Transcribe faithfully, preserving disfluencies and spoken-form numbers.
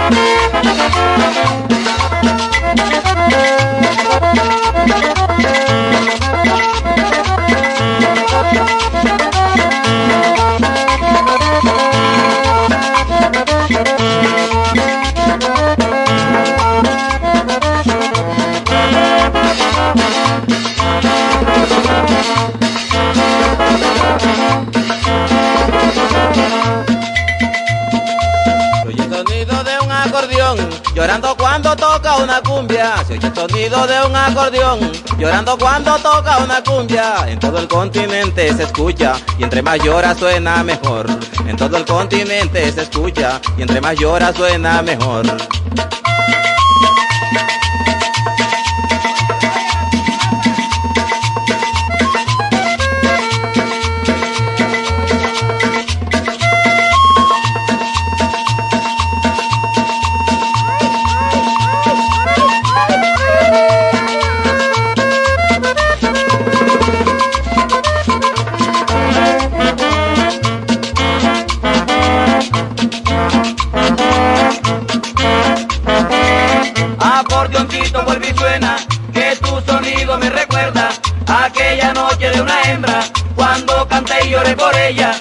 Llorando cuando toca una cumbia, se oye el sonido de un acordeón. Llorando cuando toca una cumbia, en todo el continente se escucha, y entre más llora suena mejor. En todo el continente se escucha, y entre más llora suena mejor. Acordeoncito vuelve y suena, que tu sonido me recuerda aquella noche de una hembra, cuando canté y lloré por ella.